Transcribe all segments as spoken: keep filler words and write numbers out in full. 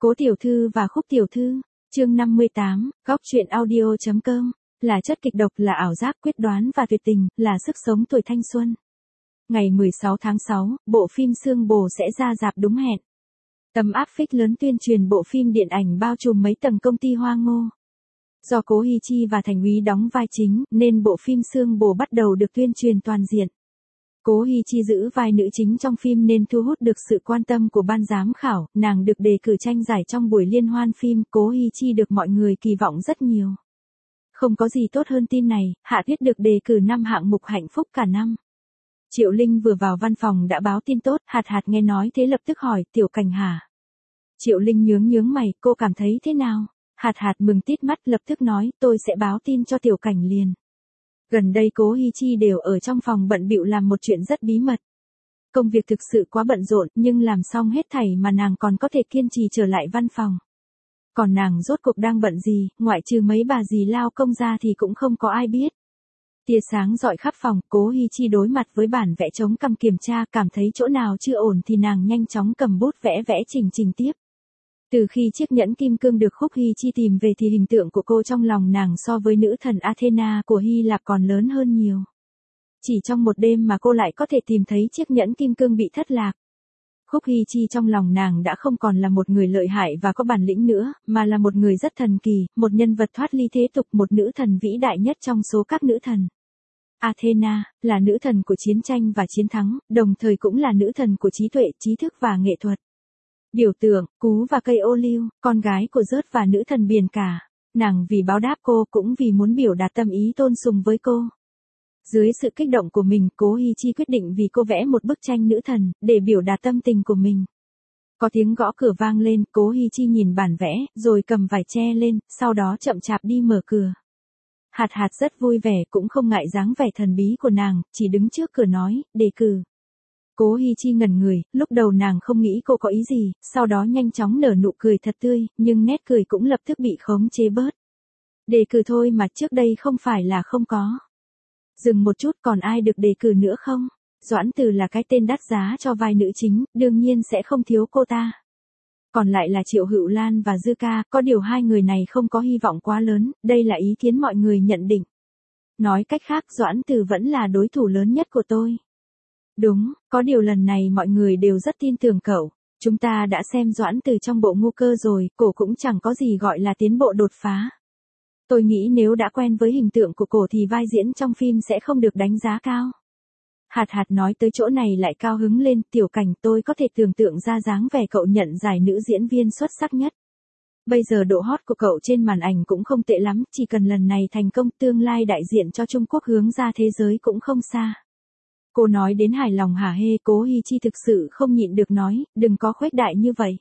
Cố tiểu thư và Khúc tiểu thư, chương năm mươi tám, góc truyện audio.com, là chất kịch độc, là ảo giác, quyết đoán và tuyệt tình, là sức sống tuổi thanh xuân. Ngày mười sáu tháng sáu, bộ phim Xương Bồ sẽ ra rạp đúng hẹn. Tấm áp phích lớn tuyên truyền bộ phim điện ảnh bao trùm mấy tầng công ty Hoa Ngô. Do Cố Hi Chi và Thành Úy đóng vai chính, nên bộ phim Xương Bồ bắt đầu được tuyên truyền toàn diện. Cố Hi Chi giữ vai nữ chính trong phim nên thu hút được sự quan tâm của ban giám khảo, nàng được đề cử tranh giải trong buổi liên hoan phim, Cố Hi Chi được mọi người kỳ vọng rất nhiều. Không có gì tốt hơn tin này, Hạ Tuyết được đề cử năm hạng mục hạnh phúc cả năm. Triệu Linh vừa vào văn phòng đã báo tin tốt, Hạt Hạt nghe nói thế lập tức hỏi, Tiểu Cảnh hả? Triệu Linh nhướng nhướng mày, cô cảm thấy thế nào? Hạt Hạt mừng tít mắt lập tức nói, tôi sẽ báo tin cho Tiểu Cảnh liền. Gần đây Cố Hi Chi đều ở trong phòng bận bịu làm một chuyện rất bí mật. Công việc thực sự quá bận rộn, nhưng làm xong hết thảy mà nàng còn có thể kiên trì trở lại văn phòng. Còn nàng rốt cuộc đang bận gì, ngoại trừ mấy bà dì lao công ra thì cũng không có ai biết. Tia sáng rọi khắp phòng, Cố Hi Chi đối mặt với bản vẽ chống cằm kiểm tra, cảm thấy chỗ nào chưa ổn thì nàng nhanh chóng cầm bút vẽ vẽ chỉnh chỉnh tiếp. Từ khi chiếc nhẫn kim cương được Khúc Hi Chi tìm về thì hình tượng của cô trong lòng nàng so với nữ thần Athena của Hy Lạp còn lớn hơn nhiều. Chỉ trong một đêm mà cô lại có thể tìm thấy chiếc nhẫn kim cương bị thất lạc. Khúc Hi Chi trong lòng nàng đã không còn là một người lợi hại và có bản lĩnh nữa, mà là một người rất thần kỳ, một nhân vật thoát ly thế tục, một nữ thần vĩ đại nhất trong số các nữ thần. Athena, là nữ thần của chiến tranh và chiến thắng, đồng thời cũng là nữ thần của trí tuệ, trí thức và nghệ thuật. Biểu tượng, cú và cây ô liu, con gái của Zeus và nữ thần biển cả. Nàng vì báo đáp cô cũng vì muốn biểu đạt tâm ý tôn sùng với cô. Dưới sự kích động của mình, Cố Hi Chi quyết định vì cô vẽ một bức tranh nữ thần, để biểu đạt tâm tình của mình. Có tiếng gõ cửa vang lên, Cố Hi Chi nhìn bản vẽ, rồi cầm vải che lên, sau đó chậm chạp đi mở cửa. Hạt Hạt rất vui vẻ, cũng không ngại dáng vẻ thần bí của nàng, chỉ đứng trước cửa nói, đề cử. Cố Hi Chi ngẩn người, lúc đầu nàng không nghĩ cô có ý gì, sau đó nhanh chóng nở nụ cười thật tươi, nhưng nét cười cũng lập tức bị khống chế bớt. Đề cử thôi mà, trước đây không phải là không có. Dừng một chút, còn ai được đề cử nữa không? Doãn Từ là cái tên đắt giá cho vai nữ chính, đương nhiên sẽ không thiếu cô ta. Còn lại là Triệu Hữu Lan và Dư Ca, có điều hai người này không có hy vọng quá lớn, đây là ý kiến mọi người nhận định. Nói cách khác, Doãn Từ vẫn là đối thủ lớn nhất của tôi. Đúng, có điều lần này mọi người đều rất tin tưởng cậu. Chúng ta đã xem Doãn Từ trong bộ Ngu Cơ rồi, cổ cũng chẳng có gì gọi là tiến bộ đột phá. Tôi nghĩ nếu đã quen với hình tượng của cổ thì vai diễn trong phim sẽ không được đánh giá cao. Hạt Hạt nói tới chỗ này lại cao hứng lên, Tiểu Cảnh, tôi có thể tưởng tượng ra dáng vẻ cậu nhận giải nữ diễn viên xuất sắc nhất. Bây giờ độ hot của cậu trên màn ảnh cũng không tệ lắm, chỉ cần lần này thành công, tương lai đại diện cho Trung Quốc hướng ra thế giới cũng không xa. Cô nói đến hài lòng hả hê, Cố Hi Chi thực sự không nhịn được nói, đừng có khuếch đại như vậy.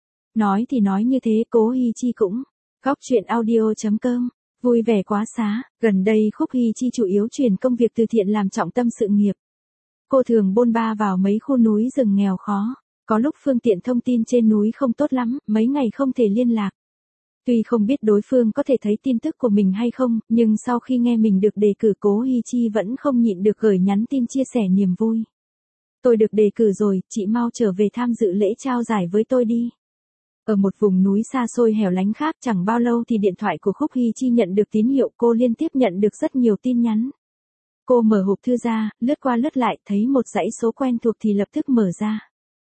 Nói thì nói như thế, Cố Hi Chi cũng. Góc truyện audio.com, vui vẻ quá xá, gần đây Khúc Hi Chi chủ yếu chuyển công việc từ thiện làm trọng tâm sự nghiệp. Cô thường bôn ba vào mấy khu núi rừng nghèo khó, có lúc phương tiện thông tin trên núi không tốt lắm, mấy ngày không thể liên lạc. Tuy không biết đối phương có thể thấy tin tức của mình hay không, nhưng sau khi nghe mình được đề cử, Cố Hi Chi vẫn không nhịn được gửi nhắn tin chia sẻ niềm vui. Tôi được đề cử rồi, chị mau trở về tham dự lễ trao giải với tôi đi. Ở một vùng núi xa xôi hẻo lánh khác, chẳng bao lâu thì điện thoại của Khúc Hi Chi nhận được tín hiệu, cô liên tiếp nhận được rất nhiều tin nhắn. Cô mở hộp thư ra, lướt qua lướt lại, thấy một dãy số quen thuộc thì lập tức mở ra.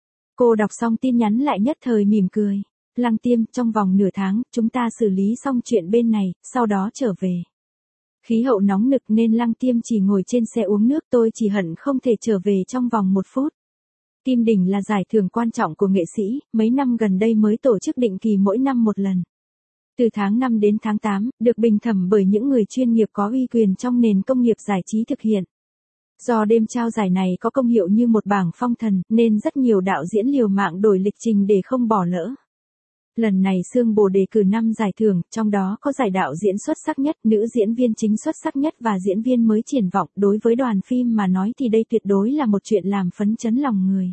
Cô đọc xong tin nhắn lại nhất thời mỉm cười. Lăng Tiêm, trong vòng nửa tháng, chúng ta xử lý xong chuyện bên này, sau đó trở về. Khí hậu nóng nực nên Lăng Tiêm chỉ ngồi trên xe uống nước, tôi chỉ hận không thể trở về trong vòng một phút. Kim Đỉnh là giải thưởng quan trọng của nghệ sĩ, mấy năm gần đây mới tổ chức định kỳ mỗi năm một lần. Từ tháng năm đến tháng tám, được bình thẩm bởi những người chuyên nghiệp có uy quyền trong nền công nghiệp giải trí thực hiện. Do đêm trao giải này có công hiệu như một bảng phong thần, nên rất nhiều đạo diễn liều mạng đổi lịch trình để không bỏ lỡ. Lần này Xương Bồ đề cử năm giải thưởng, trong đó có giải đạo diễn xuất sắc nhất, nữ diễn viên chính xuất sắc nhất và diễn viên mới triển vọng. Đối với đoàn phim mà nói thì đây tuyệt đối là một chuyện làm phấn chấn lòng người.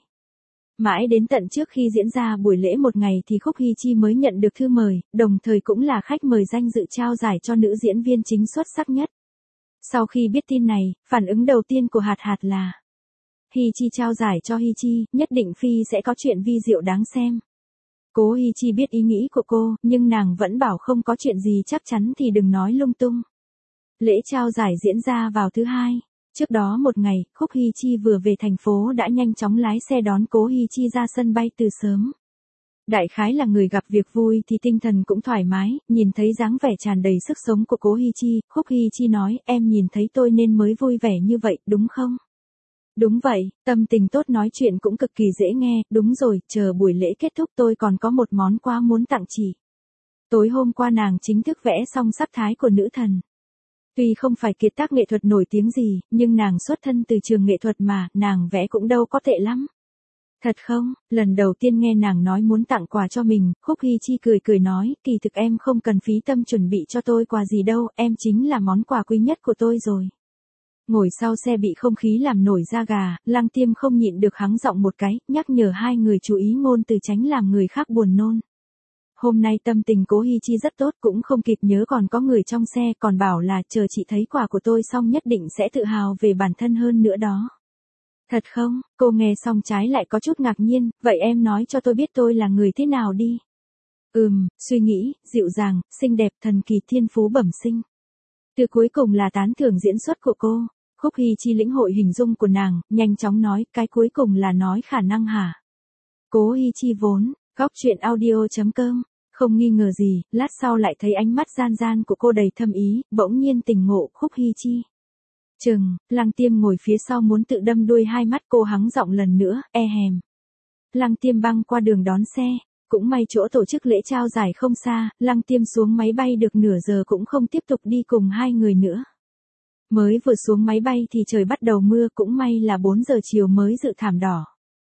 Mãi đến tận trước khi diễn ra buổi lễ một ngày thì Khúc Hi Chi mới nhận được thư mời, đồng thời cũng là khách mời danh dự trao giải cho nữ diễn viên chính xuất sắc nhất. Sau khi biết tin này, phản ứng đầu tiên của Hạt Hạt là Hi Chi trao giải cho Hi Chi, nhất định phi sẽ có chuyện vi diệu đáng xem. Cố Hi Chi biết ý nghĩ của cô, nhưng nàng vẫn bảo không có chuyện gì chắc chắn thì đừng nói lung tung. Lễ trao giải diễn ra vào thứ hai. Trước đó một ngày, Khúc Hi Chi vừa về thành phố đã nhanh chóng lái xe đón Cố Hi Chi ra sân bay từ sớm. Đại khái là người gặp việc vui thì tinh thần cũng thoải mái, nhìn thấy dáng vẻ tràn đầy sức sống của Cố Hi Chi, Khúc Hi Chi nói, em nhìn thấy tôi nên mới vui vẻ như vậy, đúng không? Đúng vậy, tâm tình tốt nói chuyện cũng cực kỳ dễ nghe, đúng rồi, chờ buổi lễ kết thúc tôi còn có một món quà muốn tặng chị. Tối hôm qua nàng chính thức vẽ xong sắc thái của nữ thần. Tuy không phải kiệt tác nghệ thuật nổi tiếng gì, nhưng nàng xuất thân từ trường nghệ thuật mà, nàng vẽ cũng đâu có tệ lắm. Thật không, lần đầu tiên nghe nàng nói muốn tặng quà cho mình, Khúc Hi Chi cười cười nói, kỳ thực em không cần phí tâm chuẩn bị cho tôi quà gì đâu, em chính là món quà quý nhất của tôi rồi. Ngồi sau xe bị không khí làm nổi da gà, Lăng Tiêm không nhịn được hắng giọng một cái, nhắc nhở hai người chú ý ngôn từ tránh làm người khác buồn nôn. Hôm nay tâm tình Cố Hi Chi rất tốt, cũng không kịp nhớ còn có người trong xe, còn bảo là chờ chị thấy quà của tôi xong nhất định sẽ tự hào về bản thân hơn nữa đó. Thật không, cô nghe xong trái lại có chút ngạc nhiên, vậy em nói cho tôi biết tôi là người thế nào đi. Ừm, suy nghĩ, dịu dàng, xinh đẹp, thần kỳ, thiên phú bẩm sinh. Từ cuối cùng là tán thưởng diễn xuất của cô. Khúc Hi Chi lĩnh hội hình dung của nàng, nhanh chóng nói, cái cuối cùng là nói khả năng hả? Cố Hi Chi vốn, góc chuyện audio.com, không nghi ngờ gì, lát sau lại thấy ánh mắt gian gian của cô đầy thâm ý, bỗng nhiên tỉnh ngộ, Khúc Hi Chi. Chừng, Lăng Tiêm ngồi phía sau muốn tự đâm đuôi hai mắt cô hắng giọng lần nữa, e hèm. Lăng Tiêm băng qua đường đón xe, cũng may chỗ tổ chức lễ trao giải không xa, Lăng Tiêm xuống máy bay được nửa giờ cũng không tiếp tục đi cùng hai người nữa. Mới vừa xuống máy bay thì trời bắt đầu mưa, cũng may là bốn giờ chiều mới dự thảm đỏ.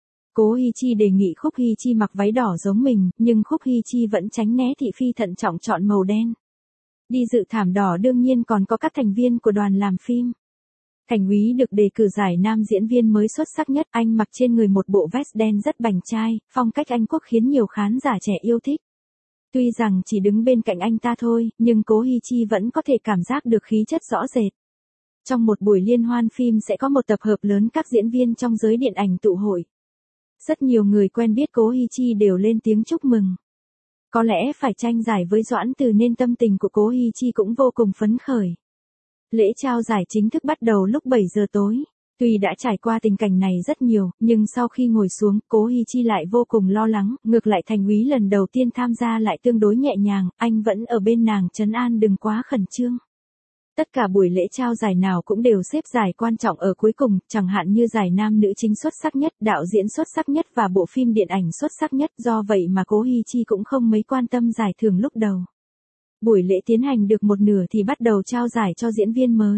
Cố Hi Chi đề nghị Khúc Hi Chi mặc váy đỏ giống mình, nhưng Khúc Hi Chi vẫn tránh né thị phi thận trọng chọn màu đen. Đi dự thảm đỏ đương nhiên còn có các thành viên của đoàn làm phim. Thành Úy được đề cử giải nam diễn viên mới xuất sắc nhất, anh mặc trên người một bộ vest đen rất bảnh trai, phong cách Anh Quốc khiến nhiều khán giả trẻ yêu thích. Tuy rằng chỉ đứng bên cạnh anh ta thôi, nhưng Cố Hi Chi vẫn có thể cảm giác được khí chất rõ rệt. Trong một buổi liên hoan phim sẽ có một tập hợp lớn các diễn viên trong giới điện ảnh tụ hội. Rất nhiều người quen biết Cố Hi Chi đều lên tiếng chúc mừng. Có lẽ phải tranh giải với Doãn Từ nên tâm tình của Cố Hi Chi cũng vô cùng phấn khởi. Lễ trao giải chính thức bắt đầu lúc bảy giờ tối. Tuy đã trải qua tình cảnh này rất nhiều, nhưng sau khi ngồi xuống, Cố Hi Chi lại vô cùng lo lắng, ngược lại Thành Úy lần đầu tiên tham gia lại tương đối nhẹ nhàng, anh vẫn ở bên nàng trấn an đừng quá khẩn trương. Tất cả buổi lễ trao giải nào cũng đều xếp giải quan trọng ở cuối cùng, chẳng hạn như giải nam nữ chính xuất sắc nhất, đạo diễn xuất sắc nhất và bộ phim điện ảnh xuất sắc nhất, do vậy mà Cố Hi Chi cũng không mấy quan tâm giải thưởng lúc đầu. Buổi lễ tiến hành được một nửa thì bắt đầu trao giải cho diễn viên mới.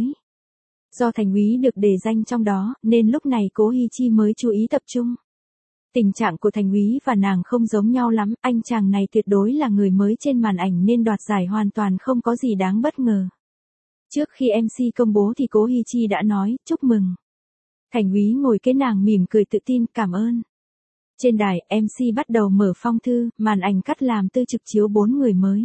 Do Thành Úy được đề danh trong đó, nên lúc này Cố Hi Chi mới chú ý tập trung. Tình trạng của Thành Úy và nàng không giống nhau lắm, anh chàng này tuyệt đối là người mới trên màn ảnh nên đoạt giải hoàn toàn không có gì đáng bất ngờ. Trước khi em xê công bố thì Cố Hi Chi đã nói, chúc mừng. Thành Úy ngồi kế nàng mỉm cười tự tin, cảm ơn. Trên đài, em xê bắt đầu mở phong thư, màn ảnh cắt làm tư trực chiếu bốn người mới.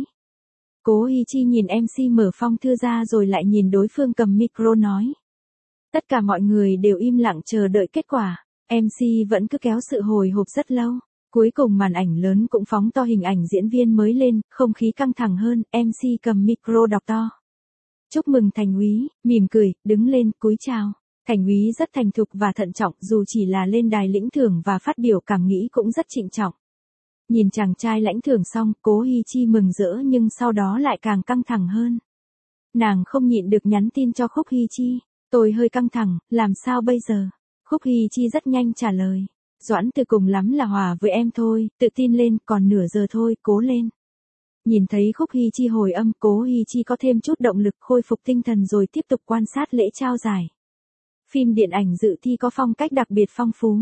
Cố Hi Chi nhìn em xê mở phong thư ra rồi lại nhìn đối phương cầm micro nói. Tất cả mọi người đều im lặng chờ đợi kết quả, em xê vẫn cứ kéo sự hồi hộp rất lâu. Cuối cùng màn ảnh lớn cũng phóng to hình ảnh diễn viên mới lên, không khí căng thẳng hơn, em xê cầm micro đọc to. Chúc mừng Thành Úy, mỉm cười, đứng lên, cúi chào. Thành Úy rất thành thục và thận trọng, dù chỉ là lên đài lĩnh thưởng và phát biểu cảm nghĩ cũng rất trịnh trọng. Nhìn chàng trai lãnh thưởng xong, Cố Hi Chi mừng rỡ nhưng sau đó lại càng căng thẳng hơn. Nàng không nhịn được nhắn tin cho Khúc Hi Chi, tôi hơi căng thẳng, làm sao bây giờ? Khúc Hi Chi rất nhanh trả lời, Doãn Từ cùng lắm là hòa với em thôi, tự tin lên, còn nửa giờ thôi, cố lên. Nhìn thấy Khúc Hi Chi hồi âm, Cố Hi Chi có thêm chút động lực khôi phục tinh thần rồi tiếp tục quan sát lễ trao giải. Phim điện ảnh dự thi có phong cách đặc biệt phong phú.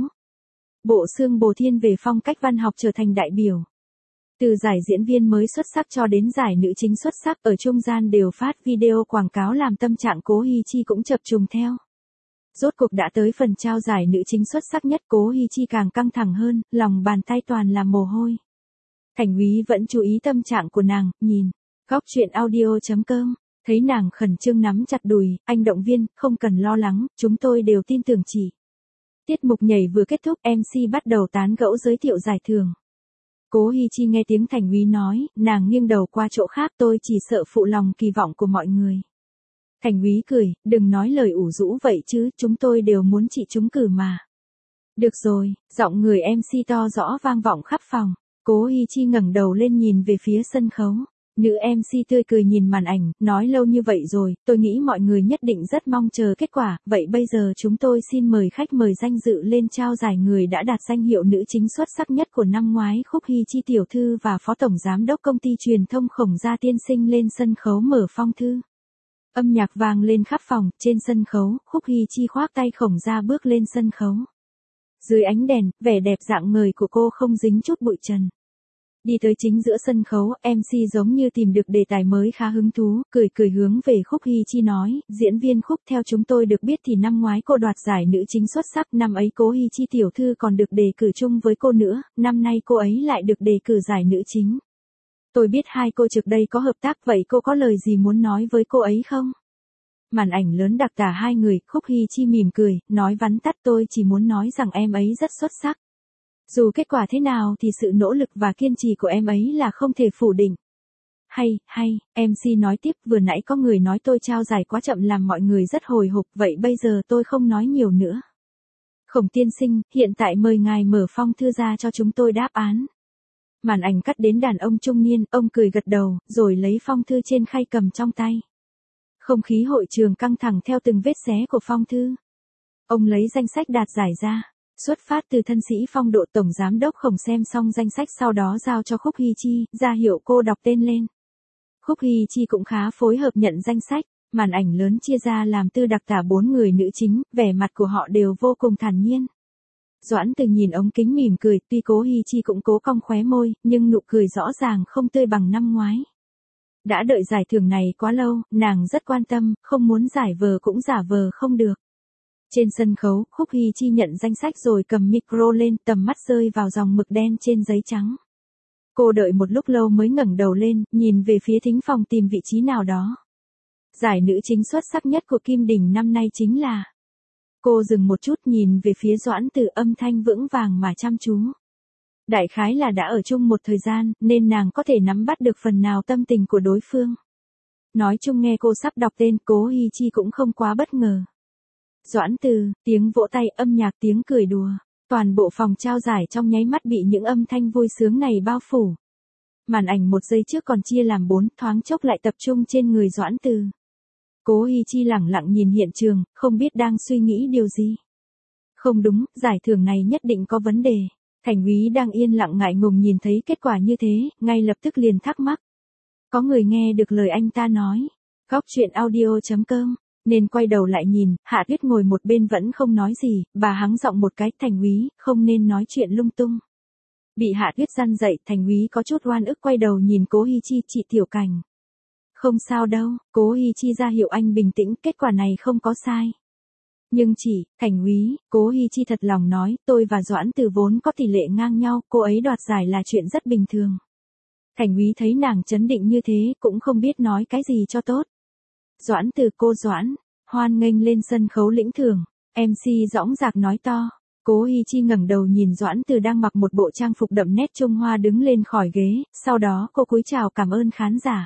Bộ Xương Bồ Thiên về phong cách văn học trở thành đại biểu. Từ giải diễn viên mới xuất sắc cho đến giải nữ chính xuất sắc ở trung gian đều phát video quảng cáo làm tâm trạng Cố Hi Chi cũng chập trùng theo. Rốt cuộc đã tới phần trao giải nữ chính xuất sắc nhất, Cố Hi Chi càng căng thẳng hơn, lòng bàn tay toàn là mồ hôi. Thành Úy vẫn chú ý tâm trạng của nàng, nhìn, góc chuyện audio.com, thấy nàng khẩn trương nắm chặt đùi, anh động viên, không cần lo lắng, chúng tôi đều tin tưởng chị. Tiết mục nhảy vừa kết thúc, em xê bắt đầu tán gẫu giới thiệu giải thưởng. Cố Hi Chi nghe tiếng Thành Úy nói, nàng nghiêng đầu qua chỗ khác, tôi chỉ sợ phụ lòng kỳ vọng của mọi người. Thành Úy cười, đừng nói lời ủ rũ vậy chứ, chúng tôi đều muốn chị trúng cử mà. Được rồi, giọng người em xê to rõ vang vọng khắp phòng. Cố Hi Chi ngẩng đầu lên nhìn về phía sân khấu. Nữ em xê tươi cười nhìn màn ảnh, nói lâu như vậy rồi, tôi nghĩ mọi người nhất định rất mong chờ kết quả, vậy bây giờ chúng tôi xin mời khách mời danh dự lên trao giải người đã đạt danh hiệu nữ chính xuất sắc nhất của năm ngoái. Khúc Hi Chi tiểu thư và Phó Tổng Giám đốc Công ty Truyền thông Khổng Gia tiên sinh lên sân khấu mở phong thư. Âm nhạc vang lên khắp phòng, trên sân khấu, Khúc Hi Chi khoác tay Khổng Gia bước lên sân khấu. Dưới ánh đèn, vẻ đẹp rạng ngời của cô không dính chút bụi trần. Đi tới chính giữa sân khấu, em xê giống như tìm được đề tài mới khá hứng thú, cười cười hướng về Khúc Hi Chi nói, diễn viên Khúc, theo chúng tôi được biết thì năm ngoái cô đoạt giải nữ chính xuất sắc, năm ấy Cố Hi Chi tiểu thư còn được đề cử chung với cô nữa, năm nay cô ấy lại được đề cử giải nữ chính. Tôi biết hai cô trước đây có hợp tác, vậy cô có lời gì muốn nói với cô ấy không? Màn ảnh lớn đặc tả hai người, Khúc Hi Chi mỉm cười, nói vắn tắt, tôi chỉ muốn nói rằng em ấy rất xuất sắc. Dù kết quả thế nào thì sự nỗ lực và kiên trì của em ấy là không thể phủ định. Hay, hay, em xê nói tiếp, vừa nãy có người nói tôi trao giải quá chậm làm mọi người rất hồi hộp, vậy bây giờ tôi không nói nhiều nữa. Khổng tiên sinh, hiện tại mời ngài mở phong thư ra cho chúng tôi đáp án. Màn ảnh cắt đến đàn ông trung niên, ông cười gật đầu, rồi lấy phong thư trên khay cầm trong tay. Không khí hội trường căng thẳng theo từng vết xé của phong thư. Ông lấy danh sách đạt giải ra. Xuất phát từ thân sĩ phong độ, Tổng Giám đốc Khổng xem xong danh sách sau đó giao cho Khúc Hi Chi, ra hiệu cô đọc tên lên. Khúc Hi Chi cũng khá phối hợp nhận danh sách, màn ảnh lớn chia ra làm tư đặc tả bốn người nữ chính, vẻ mặt của họ đều vô cùng thản nhiên. Doãn Từ nhìn ống kính mỉm cười, tuy Cố Hi Chi cũng cố cong khóe môi, nhưng nụ cười rõ ràng không tươi bằng năm ngoái. Đã đợi giải thưởng này quá lâu, nàng rất quan tâm, không muốn giải vờ cũng giả vờ không được. Trên sân khấu, Khúc Hi Chi nhận danh sách rồi cầm micro lên, tầm mắt rơi vào dòng mực đen trên giấy trắng. Cô đợi một lúc lâu mới ngẩng đầu lên, nhìn về phía thính phòng tìm vị trí nào đó. Giải nữ chính xuất sắc nhất của Kim Đình năm nay chính là... Cô dừng một chút nhìn về phía Doãn Từ, âm thanh vững vàng mà chăm chú. Đại khái là đã ở chung một thời gian, nên nàng có thể nắm bắt được phần nào tâm tình của đối phương. Nói chung nghe cô sắp đọc tên, Cố Hi Chi cũng không quá bất ngờ. Doãn Từ, tiếng vỗ tay, âm nhạc, tiếng cười đùa. Toàn bộ phòng trao giải trong nháy mắt bị những âm thanh vui sướng này bao phủ. Màn ảnh một giây trước còn chia làm bốn, thoáng chốc lại tập trung trên người Doãn Từ. Cố Hi Chi lẳng lặng nhìn hiện trường, không biết đang suy nghĩ điều gì. Không đúng, giải thưởng này nhất định có vấn đề. Thành Úy đang yên lặng ngại ngùng nhìn thấy kết quả như thế, ngay lập tức liền thắc mắc. Có người nghe được lời anh ta nói. Góc truyện audio chấm com. Nên quay đầu lại nhìn, Hạ Tuyết ngồi một bên vẫn không nói gì, bà hắng giọng một cái, Thành Úy, không nên nói chuyện lung tung. Bị Hạ Tuyết răn dậy, Thành Úy có chút oan ức quay đầu nhìn Cố Hi Chi, chị Tiểu Cảnh. Không sao đâu, Cố Hi Chi ra hiệu anh bình tĩnh, kết quả này không có sai. Nhưng chỉ, Thành Úy, Cố Hi Chi thật lòng nói, tôi và Doãn Từ vốn có tỷ lệ ngang nhau, cô ấy đoạt giải là chuyện rất bình thường. Thành Úy thấy nàng chấn định như thế, cũng không biết nói cái gì cho tốt. Doãn Từ, cô Doãn, hoan nghênh lên sân khấu lĩnh thưởng, em xê dõng dạc nói to. Cố Hi Chi ngẩng đầu nhìn Doãn Từ đang mặc một bộ trang phục đậm nét Trung Hoa đứng lên khỏi ghế, sau đó cô cúi chào cảm ơn khán giả.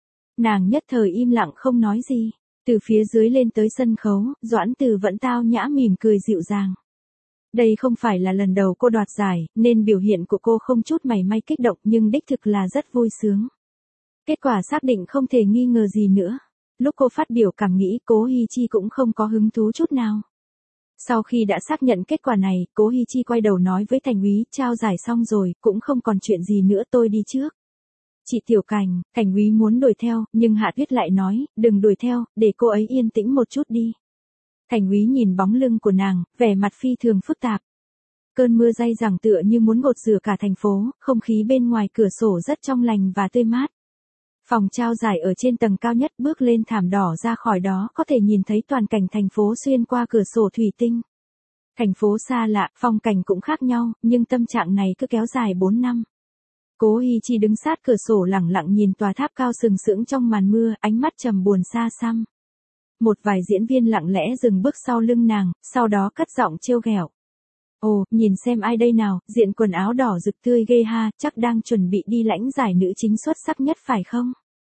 Nàng nhất thời im lặng không nói gì. Từ phía dưới lên tới sân khấu, Doãn Từ vẫn tao nhã mỉm cười dịu dàng. Đây không phải là lần đầu cô đoạt giải, nên biểu hiện của cô không chút mảy may kích động, nhưng đích thực là rất vui sướng. Kết quả xác định không thể nghi ngờ gì nữa. Lúc cô phát biểu cảm nghĩ, Cố Hi Chi cũng không có hứng thú chút nào. Sau khi đã xác nhận kết quả này, Cố Hi Chi quay đầu nói với Thành Úy, trao giải xong rồi, cũng không còn chuyện gì nữa, tôi đi trước. Chị Tiểu Cảnh, Thành Úy muốn đuổi theo, nhưng Hạ Tuyết lại nói, đừng đuổi theo, để cô ấy yên tĩnh một chút đi. Thành Úy nhìn bóng lưng của nàng, vẻ mặt phi thường phức tạp. Cơn mưa day dẳng tựa như muốn gột rửa cả thành phố, không khí bên ngoài cửa sổ rất trong lành và tươi mát. Phòng trao giải ở trên tầng cao nhất, bước lên thảm đỏ ra khỏi đó có thể nhìn thấy toàn cảnh thành phố xuyên qua cửa sổ thủy tinh. Thành phố xa lạ, phong cảnh cũng khác nhau, nhưng tâm trạng này cứ kéo dài bốn năm. Cố Hi Chi đứng sát cửa sổ lẳng lặng nhìn tòa tháp cao sừng sững trong màn mưa, ánh mắt trầm buồn xa xăm. Một vài diễn viên lặng lẽ dừng bước sau lưng nàng, sau đó cất giọng trêu ghẹo. Ồ, nhìn xem ai đây nào, diện quần áo đỏ rực tươi ghê ha, chắc đang chuẩn bị đi lãnh giải nữ chính xuất sắc nhất phải không?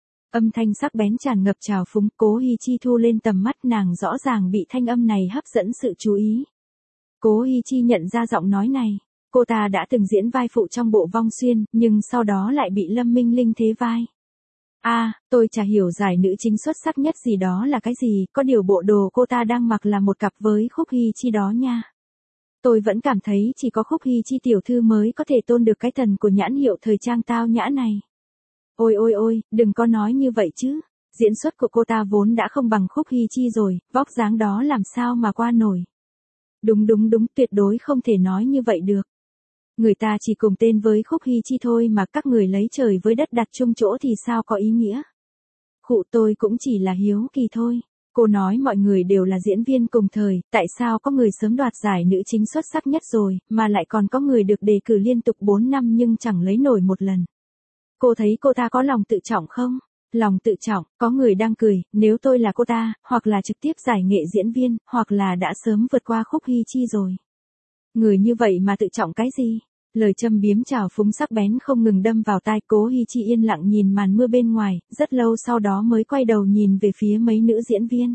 Âm thanh sắc bén tràn ngập trào phúng, Cố Hi Chi thu lên tầm mắt, nàng rõ ràng bị thanh âm này hấp dẫn sự chú ý. Cố Hi Chi nhận ra giọng nói này, cô ta đã từng diễn vai phụ trong bộ Vong Xuyên, nhưng sau đó lại bị Lâm Minh Linh thế vai. A, à, tôi chả hiểu giải nữ chính xuất sắc nhất gì đó là cái gì, có điều bộ đồ cô ta đang mặc là một cặp với Khúc Hi Chi đó nha. Tôi vẫn cảm thấy chỉ có Khúc Hi Chi tiểu thư mới có thể tôn được cái thần của nhãn hiệu thời trang tao nhã này. Ôi ôi ôi, đừng có nói như vậy chứ. Diễn xuất của cô ta vốn đã không bằng Khúc Hi Chi rồi, vóc dáng đó làm sao mà qua nổi. Đúng đúng đúng, tuyệt đối không thể nói như vậy được. Người ta chỉ cùng tên với Khúc Hi Chi thôi mà các người lấy trời với đất đặt chung chỗ thì sao có ý nghĩa. Khụ, tôi cũng chỉ là hiếu kỳ thôi. Cô nói mọi người đều là diễn viên cùng thời, tại sao có người sớm đoạt giải nữ chính xuất sắc nhất rồi, mà lại còn có người được đề cử liên tục bốn năm nhưng chẳng lấy nổi một lần. Cô thấy cô ta có lòng tự trọng không? Lòng tự trọng, có người đang cười, nếu tôi là cô ta, hoặc là trực tiếp giải nghệ diễn viên, hoặc là đã sớm vượt qua Khúc Hi Chi rồi. Người như vậy mà tự trọng cái gì? Lời châm biếm trào phúng sắc bén không ngừng đâm vào tai. Cố Hi Chi yên lặng nhìn màn mưa bên ngoài, rất lâu sau đó mới quay đầu nhìn về phía mấy nữ diễn viên.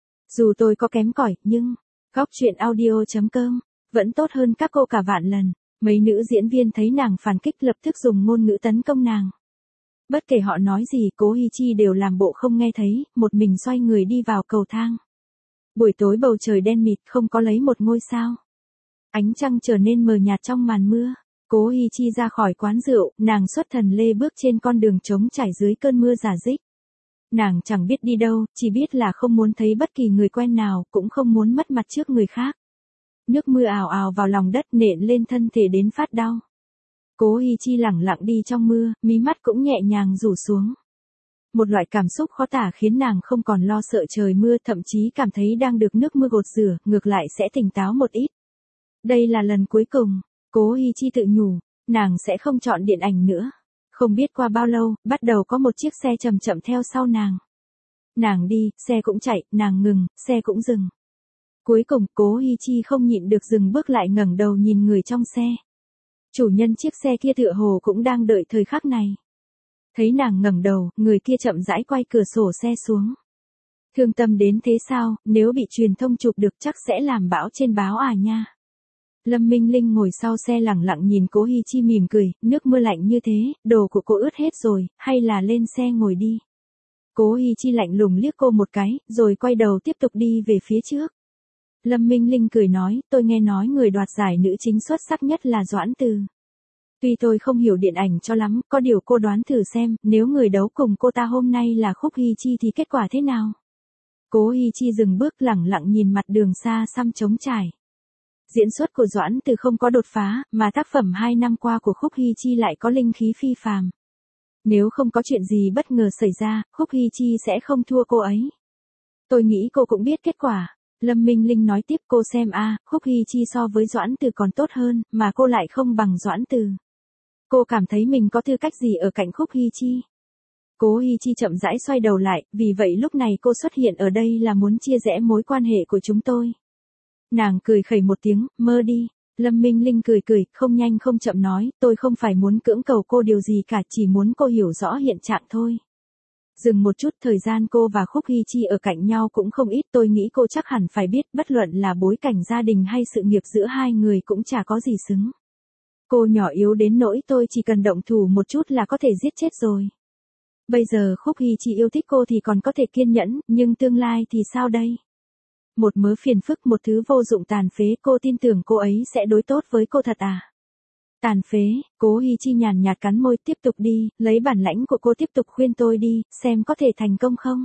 Dù tôi có kém cỏi, nhưng, góc truyện audio chấm com, vẫn tốt hơn các cô cả vạn lần. Mấy nữ diễn viên thấy nàng phản kích lập tức dùng ngôn ngữ tấn công nàng. Bất kể họ nói gì, Cố Hi Chi đều làm bộ không nghe thấy, một mình xoay người đi vào cầu thang. Buổi tối bầu trời đen mịt, không có lấy một ngôi sao. Ánh trăng trở nên mờ nhạt trong màn mưa. Cố Hi Chi ra khỏi quán rượu, nàng xuất thần lê bước trên con đường trống trải dưới cơn mưa rả rích. Nàng chẳng biết đi đâu, chỉ biết là không muốn thấy bất kỳ người quen nào, cũng không muốn mất mặt trước người khác. Nước mưa ào ào vào lòng đất nện lên thân thể đến phát đau. Cố Hi Chi lẳng lặng đi trong mưa, mí mắt cũng nhẹ nhàng rủ xuống. Một loại cảm xúc khó tả khiến nàng không còn lo sợ trời mưa, thậm chí cảm thấy đang được nước mưa gột rửa, ngược lại sẽ tỉnh táo một ít. Đây là lần cuối cùng, Cố Hi Chi tự nhủ, nàng sẽ không chọn điện ảnh nữa. Không biết qua bao lâu, bắt đầu có một chiếc xe chậm chậm theo sau nàng. Nàng đi, xe cũng chạy, nàng ngừng, xe cũng dừng. Cuối cùng, Cố Hi Chi không nhịn được dừng bước lại ngẩng đầu nhìn người trong xe. Chủ nhân chiếc xe kia tựa hồ cũng đang đợi thời khắc này. Thấy nàng ngẩng đầu, người kia chậm rãi quay cửa sổ xe xuống. Thương tâm đến thế sao, nếu bị truyền thông chụp được chắc sẽ làm bão trên báo à nha. Lâm Minh Linh ngồi sau xe lẳng lặng nhìn Cố Hi Chi mỉm cười, nước mưa lạnh như thế, đồ của cô ướt hết rồi, hay là lên xe ngồi đi. Cố Hi Chi lạnh lùng liếc cô một cái, rồi quay đầu tiếp tục đi về phía trước. Lâm Minh Linh cười nói, tôi nghe nói người đoạt giải nữ chính xuất sắc nhất là Doãn Từ. Tuy tôi không hiểu điện ảnh cho lắm, có điều cô đoán thử xem, nếu người đấu cùng cô ta hôm nay là Khúc Hi Chi thì kết quả thế nào? Cố Hi Chi dừng bước lẳng lặng nhìn mặt đường xa xăm trống trải. Diễn xuất của Doãn Từ không có đột phá, mà tác phẩm hai năm qua của Khúc Hi Chi lại có linh khí phi phàm. Nếu không có chuyện gì bất ngờ xảy ra, Khúc Hi Chi sẽ không thua cô ấy. Tôi nghĩ cô cũng biết kết quả. Lâm Minh Linh nói tiếp, cô xem a, à, Khúc Hi Chi so với Doãn Từ còn tốt hơn, mà cô lại không bằng Doãn Từ. Cô cảm thấy mình có tư cách gì ở cạnh Khúc Hi Chi? Cố Hi Chi chậm rãi xoay đầu lại, vì vậy lúc này cô xuất hiện ở đây là muốn chia rẽ mối quan hệ của chúng tôi. Nàng cười khẩy một tiếng, mơ đi. Lâm Minh Linh cười cười, không nhanh không chậm nói, tôi không phải muốn cưỡng cầu cô điều gì cả, chỉ muốn cô hiểu rõ hiện trạng thôi. Dừng một chút, thời gian cô và Khúc Hi Chi ở cạnh nhau cũng không ít, tôi nghĩ cô chắc hẳn phải biết, bất luận là bối cảnh gia đình hay sự nghiệp giữa hai người cũng chả có gì xứng. Cô nhỏ yếu đến nỗi tôi chỉ cần động thủ một chút là có thể giết chết rồi. Bây giờ Khúc Hi Chi yêu thích cô thì còn có thể kiên nhẫn, nhưng tương lai thì sao đây? Một mớ phiền phức, một thứ vô dụng tàn phế, cô tin tưởng cô ấy sẽ đối tốt với cô thật à? Tàn phế, Cố Hi Chi nhàn nhạt cắn môi, tiếp tục đi, lấy bản lãnh của cô tiếp tục khuyên tôi đi, xem có thể thành công không?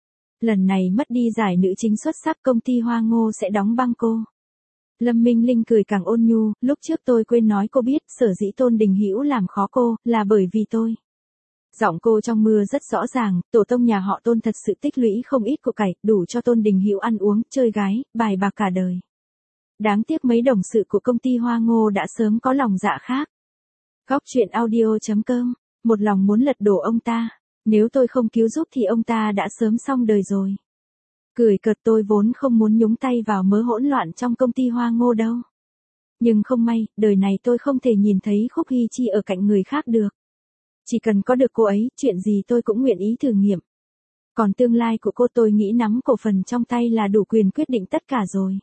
Lần này mất đi giải nữ chính xuất sắc, công ty Hoa Ngô sẽ đóng băng cô. Lâm Minh Linh cười càng ôn nhu, lúc trước tôi quên nói cô biết, sở dĩ Tôn Đình Hữu làm khó cô, là bởi vì tôi. Giọng cô trong mưa rất rõ ràng, tổ tông nhà họ Tôn thật sự tích lũy không ít của cải, đủ cho Tôn Đình Hữu ăn uống, chơi gái, bài bạc cả đời. Đáng tiếc mấy đồng sự của công ty Hoa Ngô đã sớm có lòng dạ khác. Góc truyện audio chấm com, một lòng muốn lật đổ ông ta. Nếu tôi không cứu giúp thì ông ta đã sớm xong đời rồi. Cười cợt, tôi vốn không muốn nhúng tay vào mớ hỗn loạn trong công ty Hoa Ngô đâu. Nhưng không may, đời này tôi không thể nhìn thấy Khúc Hy Chi ở cạnh người khác được. Chỉ cần có được cô ấy, chuyện gì tôi cũng nguyện ý thử nghiệm. Còn tương lai của cô tôi nghĩ nắm cổ phần trong tay là đủ quyền quyết định tất cả rồi.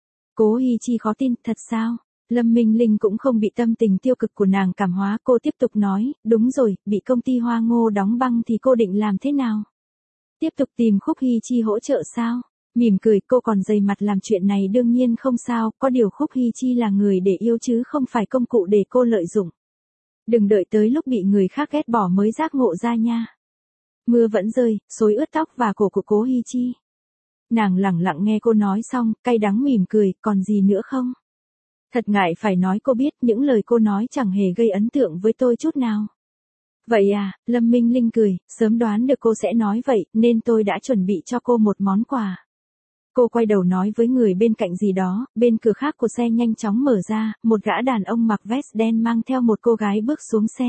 Cố Hy Chi khó tin, thật sao? Lâm Minh Linh cũng không bị tâm tình tiêu cực của nàng cảm hóa, cô tiếp tục nói, đúng rồi, bị công ty Hoa Ngô đóng băng thì cô định làm thế nào? Tiếp tục tìm Khúc Hy Chi hỗ trợ sao? Mỉm cười, cô còn dày mặt làm chuyện này đương nhiên không sao, có điều Khúc Hy Chi là người để yêu chứ không phải công cụ để cô lợi dụng. Đừng đợi tới lúc bị người khác ghét bỏ mới giác ngộ ra nha. Mưa vẫn rơi, xối ướt tóc và cổ của Cố Hy Chi. Nàng lẳng lặng nghe cô nói xong, cay đắng mỉm cười, còn gì nữa không? Thật ngại phải nói cô biết những lời cô nói chẳng hề gây ấn tượng với tôi chút nào. Vậy à, Lâm Minh Linh cười, sớm đoán được cô sẽ nói vậy, nên tôi đã chuẩn bị cho cô một món quà. Cô quay đầu nói với người bên cạnh gì đó, bên cửa khác của xe nhanh chóng mở ra, một gã đàn ông mặc vest đen mang theo một cô gái bước xuống xe.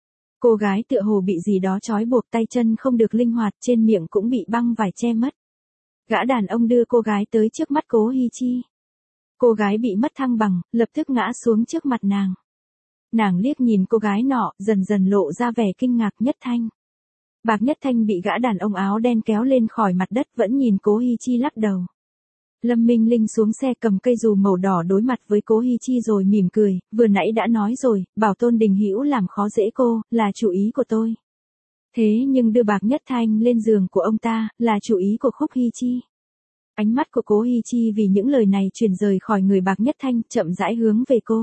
Cô gái tựa hồ bị gì đó trói buộc, tay chân không được linh hoạt, trên miệng cũng bị băng vải che mất. Gã đàn ông đưa cô gái tới trước mắt Cố Hy Chi. Cô gái bị mất thăng bằng, lập tức ngã xuống trước mặt nàng. Nàng liếc nhìn cô gái nọ, dần dần lộ ra vẻ kinh ngạc. Nhất Thanh. Bạc Nhất Thanh bị gã đàn ông áo đen kéo lên khỏi mặt đất, vẫn nhìn Cố Hy Chi lắc đầu. Lâm Minh Linh xuống xe cầm cây dù màu đỏ đối mặt với Cố Hy Chi rồi mỉm cười, vừa nãy đã nói rồi, bảo Tôn Đình Hữu làm khó dễ cô, là chủ ý của tôi. Thế nhưng đưa Bạc Nhất Thanh lên giường của ông ta, là chủ ý của Khúc Hy Chi. Ánh mắt của Cố Hy Chi vì những lời này chuyển rời khỏi người Bạc Nhất Thanh, chậm rãi hướng về cô.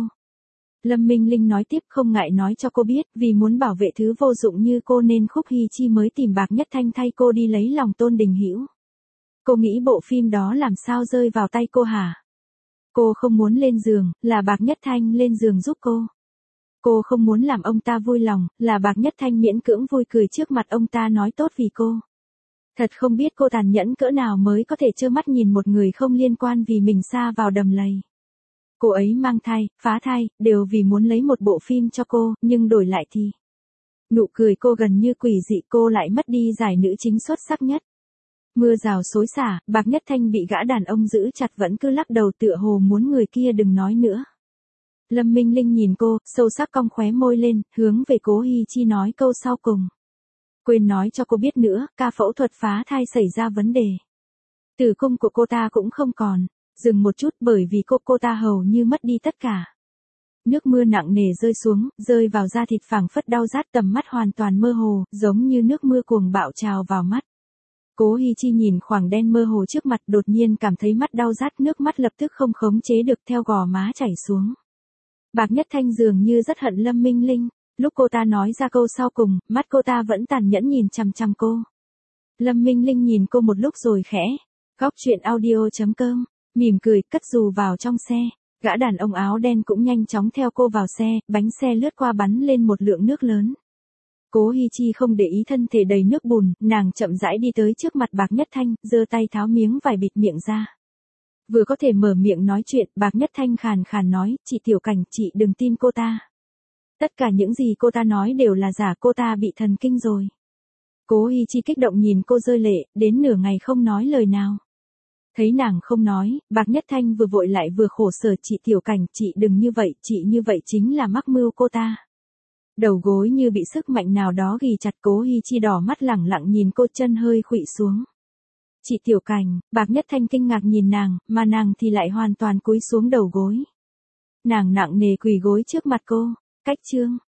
Lâm Minh Linh nói tiếp, không ngại nói cho cô biết, vì muốn bảo vệ thứ vô dụng như cô nên Khúc Hy Chi mới tìm Bạc Nhất Thanh thay cô đi lấy lòng Tôn Đình Hữu. Cô nghĩ bộ phim đó làm sao rơi vào tay cô hả? Cô không muốn lên giường, là Bạc Nhất Thanh lên giường giúp cô. Cô không muốn làm ông ta vui lòng, là Bạc Nhất Thanh miễn cưỡng vui cười trước mặt ông ta nói tốt vì cô. Thật không biết cô tàn nhẫn cỡ nào mới có thể trơ mắt nhìn một người không liên quan vì mình sa vào đầm lầy. Cô ấy mang thai, phá thai, đều vì muốn lấy một bộ phim cho cô, nhưng đổi lại thì... Nụ cười cô gần như quỷ dị, cô lại mất đi giải nữ chính xuất sắc nhất. Mưa rào xối xả, Bạc Nhất Thanh bị gã đàn ông giữ chặt vẫn cứ lắc đầu tựa hồ muốn người kia đừng nói nữa. Lâm Minh Linh nhìn cô, sâu sắc cong khóe môi lên, hướng về Cố Hy Chi nói câu sau cùng. Quên nói cho cô biết nữa, ca phẫu thuật phá thai xảy ra vấn đề. Tử cung của cô ta cũng không còn. Dừng một chút bởi vì cô cô ta hầu như mất đi tất cả. Nước mưa nặng nề rơi xuống, rơi vào da thịt phảng phất đau rát, tầm mắt hoàn toàn mơ hồ, giống như nước mưa cuồng bạo trào vào mắt. Cố Hy Chi nhìn khoảng đen mơ hồ trước mặt, đột nhiên cảm thấy mắt đau rát, nước mắt lập tức không khống chế được theo gò má chảy xuống. Bạc Nhất Thanh dường như rất hận Lâm Minh Linh, lúc cô ta nói ra câu sau cùng, mắt cô ta vẫn tàn nhẫn nhìn chằm chằm cô. Lâm Minh Linh nhìn cô một lúc rồi khẽ, góc truyện audio chấm com, mỉm cười, cất dù vào trong xe. Gã đàn ông áo đen cũng nhanh chóng theo cô vào xe, bánh xe lướt qua bắn lên một lượng nước lớn. Cố Hy Chi không để ý thân thể đầy nước bùn, nàng chậm rãi đi tới trước mặt Bạc Nhất Thanh, giơ tay tháo miếng vải bịt miệng ra. Vừa có thể mở miệng nói chuyện, Bạc Nhất Thanh khàn khàn nói, chị Tiểu Cảnh, chị đừng tin cô ta. Tất cả những gì cô ta nói đều là giả, cô ta bị thần kinh rồi. Cố Hy Chi kích động nhìn cô rơi lệ, đến nửa ngày không nói lời nào. Thấy nàng không nói, Bạc Nhất Thanh vừa vội lại vừa khổ sở, chị Tiểu Cảnh, chị đừng như vậy, chị như vậy chính là mắc mưu cô ta. Đầu gối như bị sức mạnh nào đó ghì chặt, Cố Hy Chi đỏ mắt lẳng lặng nhìn cô, chân hơi khuỵu xuống. Chị Tiểu Cảnh, Bạc Nhất Thanh kinh ngạc nhìn nàng, mà nàng thì lại hoàn toàn cúi xuống đầu gối. Nàng nặng nề quỳ gối trước mặt cô, cách chương.